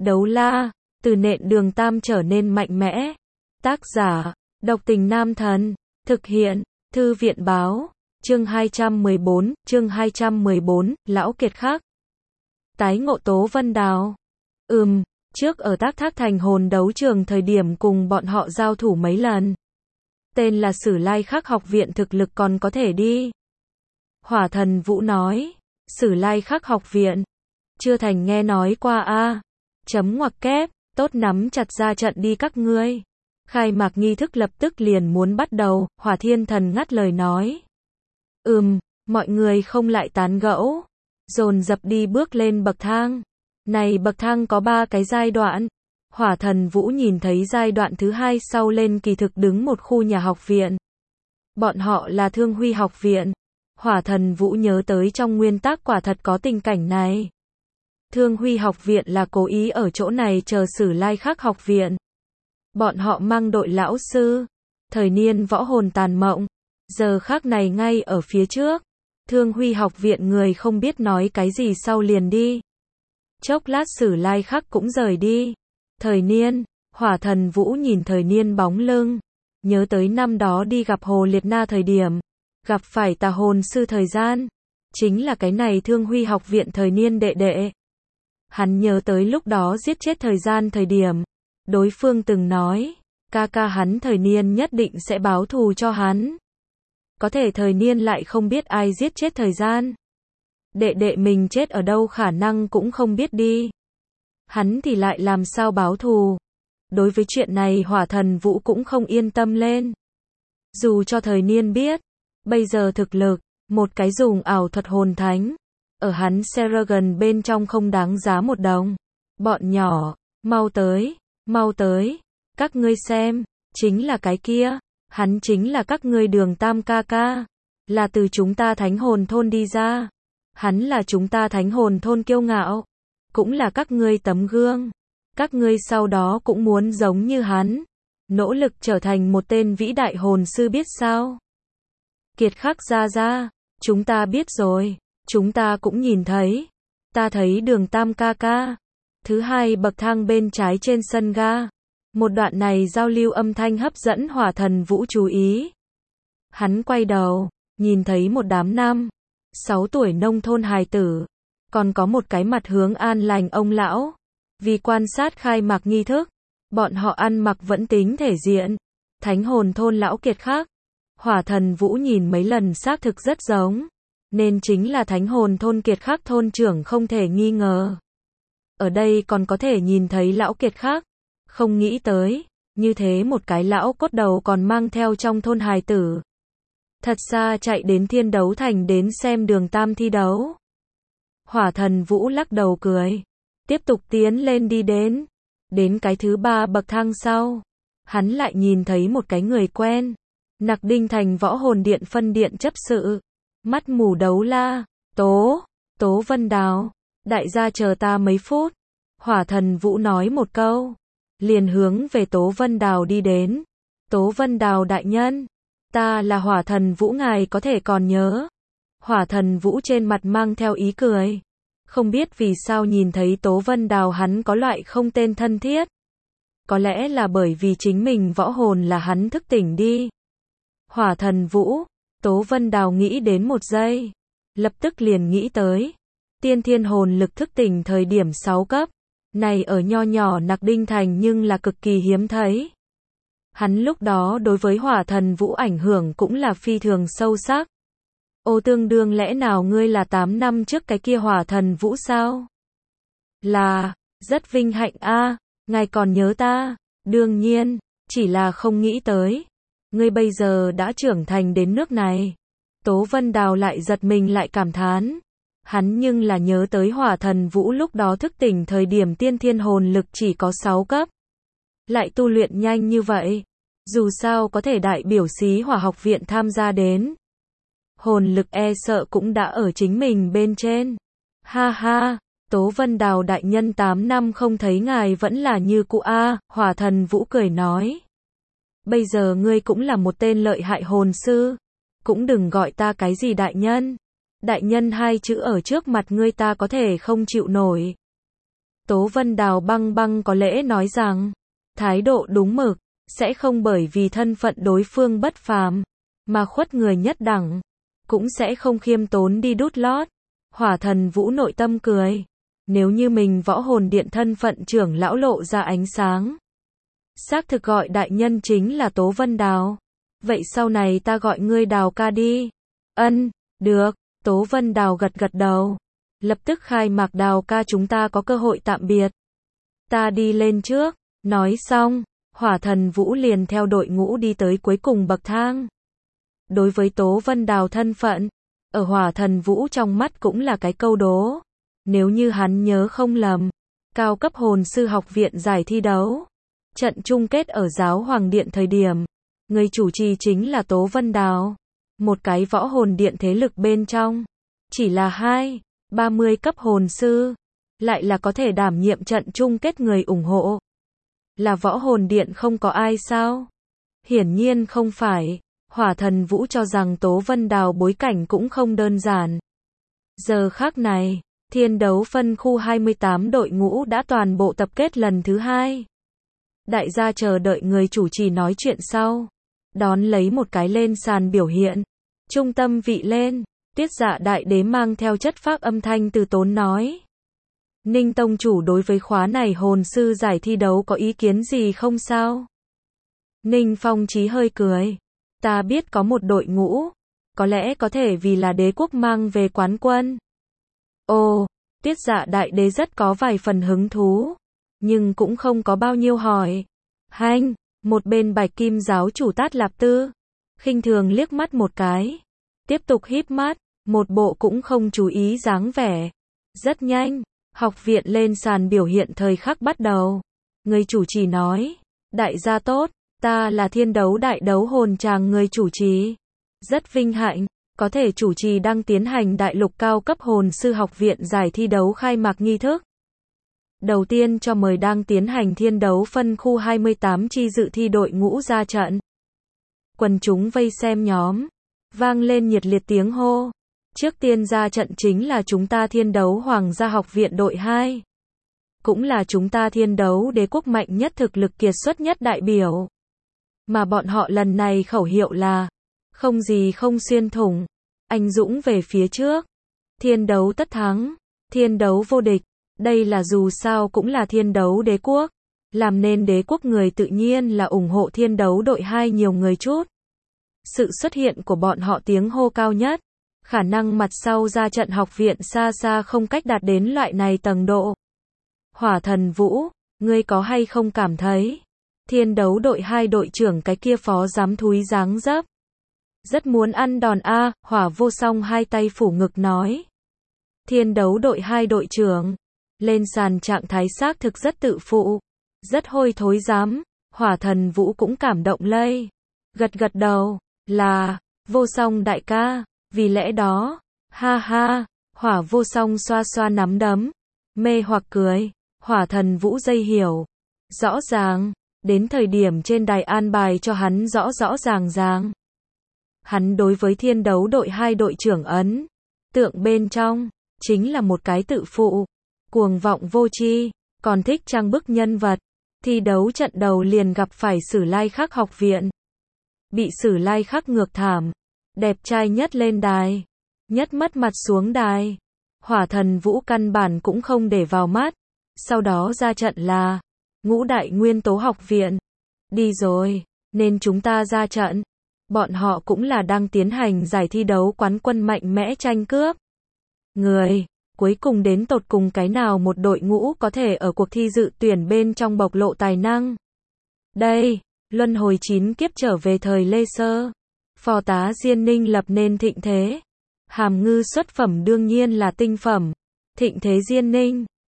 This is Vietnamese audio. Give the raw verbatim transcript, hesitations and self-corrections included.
Đấu la, từ nện đường tam trở nên mạnh mẽ. Tác giả, độc tình nam thần. Thực hiện, thư viện báo. Chương hai trăm mười bốn, chương hai trăm mười bốn, lão kiệt khác. Tái ngộ Tố Vân Đào. Ừm, trước ở Tác Thác Thành hồn đấu trường thời điểm cùng bọn họ giao thủ mấy lần. Tên là Sử Lai Khắc học viện thực lực còn có thể đi. Hỏa Thần Vũ nói. Sử Lai Khắc học viện. Chưa thành nghe nói qua a. Chấm ngoặc kép, tốt nắm chặt ra trận đi các ngươi. Khai mạc nghi thức lập tức liền muốn bắt đầu, Hỏa Thiên Thần ngắt lời nói. Ừm, mọi người không lại tán gẫu. Dồn dập đi bước lên bậc thang. Này bậc thang có ba cái giai đoạn. Hỏa Thần Vũ nhìn thấy giai đoạn thứ hai sau lên kỳ thực đứng một khu nhà học viện. Bọn họ là Thương Huy học viện. Hỏa Thần Vũ nhớ tới trong nguyên tác quả thật có tình cảnh này. Thương Huy học viện là cố ý ở chỗ này chờ Sử Lai Khắc học viện. Bọn họ mang đội lão sư. Thời niên võ hồn tàn mộng. Giờ khắc này ngay ở phía trước. Thương Huy học viện người không biết nói cái gì sau liền đi. Chốc lát Sử Lai Khắc cũng rời đi. Thời niên, Hỏa Thần Vũ nhìn thời niên bóng lưng. Nhớ tới năm đó đi gặp Hồ Liệt Na thời điểm. Gặp phải tà hồn sư thời gian. Chính là cái này Thương Huy học viện thời niên đệ đệ. Hắn nhớ tới lúc đó giết chết thời gian thời điểm. Đối phương từng nói. Ca ca hắn thời niên nhất định sẽ báo thù cho hắn. Có thể thời niên lại không biết ai giết chết thời gian. Đệ đệ mình chết ở đâu khả năng cũng không biết đi. Hắn thì lại làm sao báo thù. Đối với chuyện này Hỏa Thần Vũ cũng không yên tâm lên. Dù cho thời niên biết. Bây giờ thực lực, một cái dùng ảo thuật hồn thánh. Ở hắn Seragon bên trong không đáng giá một đồng. Bọn nhỏ, mau tới, mau tới. Các ngươi xem, chính là cái kia. Hắn chính là các ngươi Đường Tam ca ca. Là từ chúng ta thánh hồn thôn đi ra. Hắn là chúng ta thánh hồn thôn kiêu ngạo. Cũng là các ngươi tấm gương. Các ngươi sau đó cũng muốn giống như hắn. Nỗ lực trở thành một tên vĩ đại hồn sư biết sao. Kiệt Khắc ra ra. Chúng ta biết rồi. Chúng ta cũng nhìn thấy. Ta thấy Đường Tam ca ca. Thứ hai bậc thang bên trái trên sân ga. Một đoạn này giao lưu âm thanh hấp dẫn Hỏa Thần Vũ chú ý. Hắn quay đầu, nhìn thấy một đám năm, sáu tuổi nông thôn hài tử. Còn có một cái mặt hướng an lành ông lão. Vì quan sát khai mạc nghi thức, bọn họ ăn mặc vẫn tính thể diện. Thánh hồn thôn lão Kiệt Khắc. Hỏa Thần Vũ nhìn mấy lần xác thực rất giống. Nên chính là thánh hồn thôn Kiệt Khắc thôn trưởng không thể nghi ngờ. Ở đây còn có thể nhìn thấy lão Kiệt Khắc. Không nghĩ tới, như thế một cái lão cốt đầu còn mang theo trong thôn hài tử. Thật xa chạy đến Thiên Đấu Thành đến xem Đường Tam thi đấu. Hỏa Thần Vũ lắc đầu cười. Tiếp tục tiến lên đi đến. Đến cái thứ ba bậc thang sau. Hắn lại nhìn thấy một cái người quen. Nặc Đinh Thành võ hồn điện phân điện chấp sự. Mắt mù đấu la. Tố, Tố Vân Đào. Đại gia chờ ta mấy phút. Hỏa Thần Vũ nói một câu. Liền hướng về Tố Vân Đào đi đến. Tố Vân Đào đại nhân. Ta là Hỏa Thần Vũ ngài có thể còn nhớ. Hỏa Thần Vũ trên mặt mang theo ý cười. Không biết vì sao nhìn thấy Tố Vân Đào hắn có loại không tên thân thiết. Có lẽ là bởi vì chính mình võ hồn là hắn thức tỉnh đi. Hỏa Thần Vũ. Tố Vân Đào nghĩ đến một giây. Lập tức liền nghĩ tới. Tiên thiên hồn lực thức tỉnh thời điểm sáu cấp. Này ở nho nhỏ Nặc Đinh Thành nhưng là cực kỳ hiếm thấy. Hắn lúc đó đối với Hỏa Thần Vũ ảnh hưởng cũng là phi thường sâu sắc. Ô tương đương lẽ nào ngươi là tám năm trước cái kia Hỏa Thần Vũ sao? Là, rất vinh hạnh a, ngài còn nhớ ta, đương nhiên, chỉ là không nghĩ tới. Ngươi bây giờ đã trưởng thành đến nước này. Tố Vân Đào lại giật mình lại cảm thán. Hắn nhưng là nhớ tới Hỏa Thần Vũ lúc đó thức tỉnh thời điểm tiên thiên hồn lực chỉ có sáu cấp. Lại tu luyện nhanh như vậy. Dù sao có thể đại biểu xí Hỏa học viện tham gia đến. Hồn lực e sợ cũng đã ở chính mình bên trên. Ha ha, Tố Vân Đào đại nhân tám năm không thấy ngài vẫn là như cũ a. Hỏa Thần Vũ cười nói. Bây giờ ngươi cũng là một tên lợi hại hồn sư. Cũng đừng gọi ta cái gì đại nhân. Đại nhân hai chữ ở trước mặt ngươi ta có thể không chịu nổi. Tố Vân Đào băng băng có lễ nói rằng, thái độ đúng mực, sẽ không bởi vì thân phận đối phương bất phàm, mà khuất người nhất đẳng, cũng sẽ không khiêm tốn đi đút lót. Hỏa Thần Vũ nội tâm cười, nếu như mình Võ Hồn Điện thân phận trưởng lão lộ ra ánh sáng, xác thực gọi đại nhân chính là Tố Vân Đào. Vậy sau này ta gọi ngươi Đào ca đi. Ân, được, Tố Vân Đào gật gật đầu. Lập tức khai mạc Đào ca chúng ta có cơ hội tạm biệt. Ta đi lên trước, nói xong, Hỏa Thần Vũ liền theo đội ngũ đi tới cuối cùng bậc thang. Đối với Tố Vân Đào thân phận, ở Hỏa Thần Vũ trong mắt cũng là cái câu đố. Nếu như hắn nhớ không lầm, cao cấp hồn sư học viện giải thi đấu, trận chung kết ở Giáo Hoàng Điện thời điểm, người chủ trì chính là Tố Vân Đào, một cái võ hồn điện thế lực bên trong, chỉ là hai, ba mươi cấp hồn sư, lại là có thể đảm nhiệm trận chung kết người ủng hộ. Là võ hồn điện không có ai sao? Hiển nhiên không phải. Hỏa Thần Vũ cho rằng Tố Vân Đào bối cảnh cũng không đơn giản. Giờ khắc này, thiên đấu phân khu hai mươi tám đội ngũ đã toàn bộ tập kết lần thứ hai. Đại gia chờ đợi người chủ trì nói chuyện sau. Đón lấy một cái lên sàn biểu hiện. Trung tâm vị lên, Tiết Dạ Đại Đế mang theo chất phác âm thanh từ tốn nói. Ninh Tông chủ đối với khóa này hồn sư giải thi đấu có ý kiến gì không sao? Ninh Phong Chí hơi cười. Ta biết có một đội ngũ, có lẽ có thể vì là đế quốc mang về quán quân. Ồ, Tiết Dạ Đại Đế rất có vài phần hứng thú, nhưng cũng không có bao nhiêu hỏi. Hanh, một bên Bạch Kim giáo chủ Tát Lạp Tư, khinh thường liếc mắt một cái, tiếp tục híp mắt, một bộ cũng không chú ý dáng vẻ. Rất nhanh, học viện lên sàn biểu hiện thời khắc bắt đầu. Người chủ trì nói, đại gia tốt, ta là thiên đấu đại đấu hồn tràng người chủ trì. Rất vinh hạnh, có thể chủ trì đang tiến hành đại lục cao cấp hồn sư học viện giải thi đấu khai mạc nghi thức. Đầu tiên cho mời đang tiến hành thiên đấu phân khu hai mươi tám chi dự thi đội ngũ ra trận. Quần chúng vây xem nhóm, vang lên nhiệt liệt tiếng hô. Trước tiên ra trận chính là chúng ta thiên đấu hoàng gia học viện đội hai. Cũng là chúng ta thiên đấu đế quốc mạnh nhất thực lực kiệt xuất nhất đại biểu. Mà bọn họ lần này khẩu hiệu là, không gì không xuyên thủng, anh dũng về phía trước. Thiên đấu tất thắng, thiên đấu vô địch, đây là dù sao cũng là thiên đấu đế quốc. Làm nên đế quốc người tự nhiên là ủng hộ thiên đấu đội hai nhiều người chút. Sự xuất hiện của bọn họ tiếng hô cao nhất. Khả năng mặt sau ra trận học viện xa xa không cách đạt đến loại này tầng độ. Hỏa Thần Vũ, ngươi có hay không cảm thấy thiên đấu đội hai đội trưởng cái kia phó giám thúi dáng dấp rất muốn ăn đòn a? Hỏa Vô Song hai tay phủ ngực nói. Thiên đấu đội hai đội trưởng lên sàn trạng thái xác thực rất tự phụ, rất hôi thối dám. Hỏa Thần Vũ cũng cảm động lây, gật gật đầu, là Vô Song đại ca. Vì lẽ đó, ha ha, Hỏa Vô Song xoa xoa nắm đấm, mê hoặc cười. Hỏa Thần Vũ dây hiểu, rõ ràng, đến thời điểm trên đài an bài cho hắn rõ rõ ràng ràng. Hắn đối với thiên đấu đội hai đội trưởng ấn tượng bên trong, chính là một cái tự phụ, cuồng vọng vô tri, còn thích trang bức nhân vật. Thi đấu trận đầu liền gặp phải Sử Lai Khắc học viện. Bị Sử Lai Khắc ngược thảm. Đẹp trai nhất lên đài, nhất mất mặt xuống đài. Hỏa Thần Vũ căn bản cũng không để vào mắt. Sau đó ra trận là Ngũ Đại Nguyên Tố học viện. Đi rồi, nên chúng ta ra trận. Bọn họ cũng là đang tiến hành giải thi đấu quán quân mạnh mẽ tranh cướp. Người, cuối cùng đến tột cùng cái nào một đội ngũ có thể ở cuộc thi dự tuyển bên trong bộc lộ tài năng. Đây, luân hồi chín kiếp trở về thời Lê Sơ. Phò tá Diên Ninh lập nên thịnh thế. Hàm ngư xuất phẩm đương nhiên là tinh phẩm. Thịnh thế Diên Ninh,